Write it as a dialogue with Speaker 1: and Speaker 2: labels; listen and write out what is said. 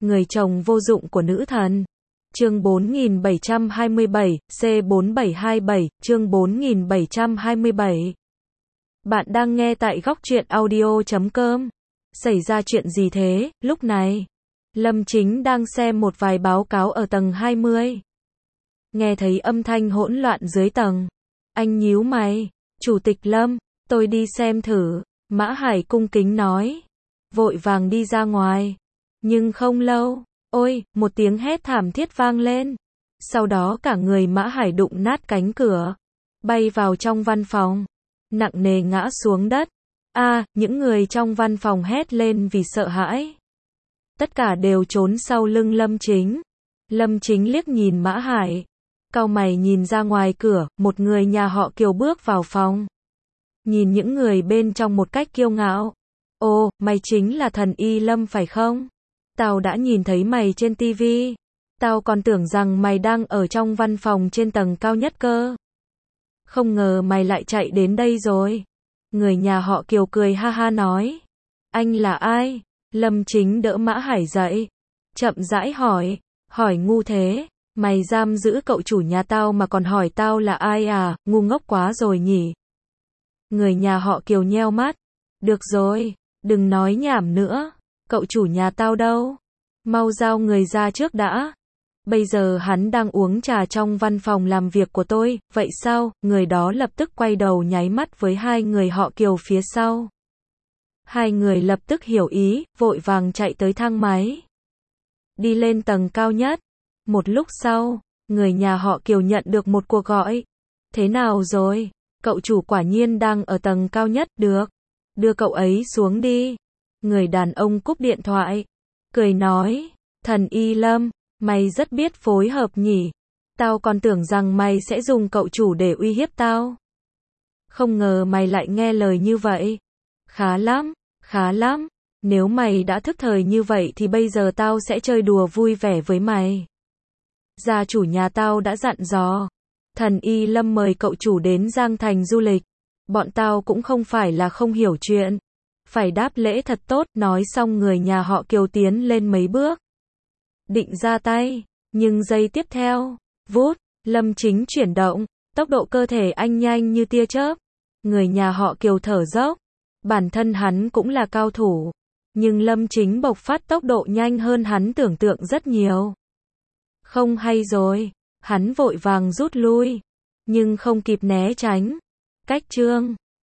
Speaker 1: Người chồng vô dụng của nữ thần. Chương 4727, C4727, chương 4727. Bạn đang nghe tại góc truyện audio.com. Xảy ra chuyện gì thế, lúc này? Lâm Chính đang xem một vài báo cáo ở tầng 20. Nghe thấy âm thanh hỗn loạn dưới tầng. Anh nhíu mày. Chủ tịch Lâm, tôi đi xem thử. Mã Hải cung kính nói. Vội vàng đi ra ngoài. Nhưng không lâu. Ôi, một tiếng hét thảm thiết vang lên. Sau đó cả người Mã Hải đụng nát cánh cửa. Bay vào trong văn phòng. Nặng nề ngã xuống đất. Những người trong văn phòng hét lên vì sợ hãi. Tất cả đều trốn sau lưng Lâm Chính. Lâm Chính liếc nhìn Mã Hải. Cau mày nhìn ra ngoài cửa, một người nhà họ Kiều bước vào phòng. Nhìn những người bên trong một cách kiêu ngạo. Ồ, mày chính là thần y Lâm phải không? Tao đã nhìn thấy mày trên tivi. Tao còn tưởng rằng mày đang ở trong văn phòng trên tầng cao nhất cơ. Không ngờ mày lại chạy đến đây rồi. Người nhà họ Kiều cười ha ha nói. Anh là ai? Lâm Chính đỡ Mã Hải dậy. Chậm rãi hỏi. Hỏi ngu thế. Mày giam giữ cậu chủ nhà tao mà còn hỏi tao là ai à, ngu ngốc quá rồi nhỉ. Người nhà họ Kiều nheo mắt. Được rồi, đừng nói nhảm nữa. Cậu chủ nhà tao đâu? Mau giao người ra trước đã. Bây giờ hắn đang uống trà trong văn phòng làm việc của tôi, vậy sao? Người đó lập tức quay đầu nháy mắt với hai người họ Kiều phía sau. Hai người lập tức hiểu ý, vội vàng chạy tới thang máy. Đi lên tầng cao nhất. Một lúc sau, người nhà họ Kiều nhận được một cuộc gọi. Thế nào rồi? Cậu chủ quả nhiên đang ở tầng cao nhất, được. Đưa cậu ấy xuống đi. Người đàn ông cúp điện thoại. Cười nói, thần y Lâm, mày rất biết phối hợp nhỉ. Tao còn tưởng rằng mày sẽ dùng cậu chủ để uy hiếp tao. Không ngờ mày lại nghe lời như vậy. Khá lắm, khá lắm. Nếu mày đã thức thời như vậy thì bây giờ tao sẽ chơi đùa vui vẻ với mày. Gia chủ nhà tao đã dặn dò. Thần y Lâm mời cậu chủ đến Giang Thành du lịch. Bọn tao cũng không phải là không hiểu chuyện. Phải đáp lễ thật tốt, nói xong người nhà họ Kiều tiến lên mấy bước. Định ra tay, nhưng giây tiếp theo, vút, Lâm Chính chuyển động, tốc độ cơ thể anh nhanh như tia chớp. Người nhà họ Kiều thở dốc, bản thân hắn cũng là cao thủ, nhưng Lâm Chính bộc phát tốc độ nhanh hơn hắn tưởng tượng rất nhiều. Không hay rồi, hắn vội vàng rút lui, nhưng không kịp né tránh. Cách chương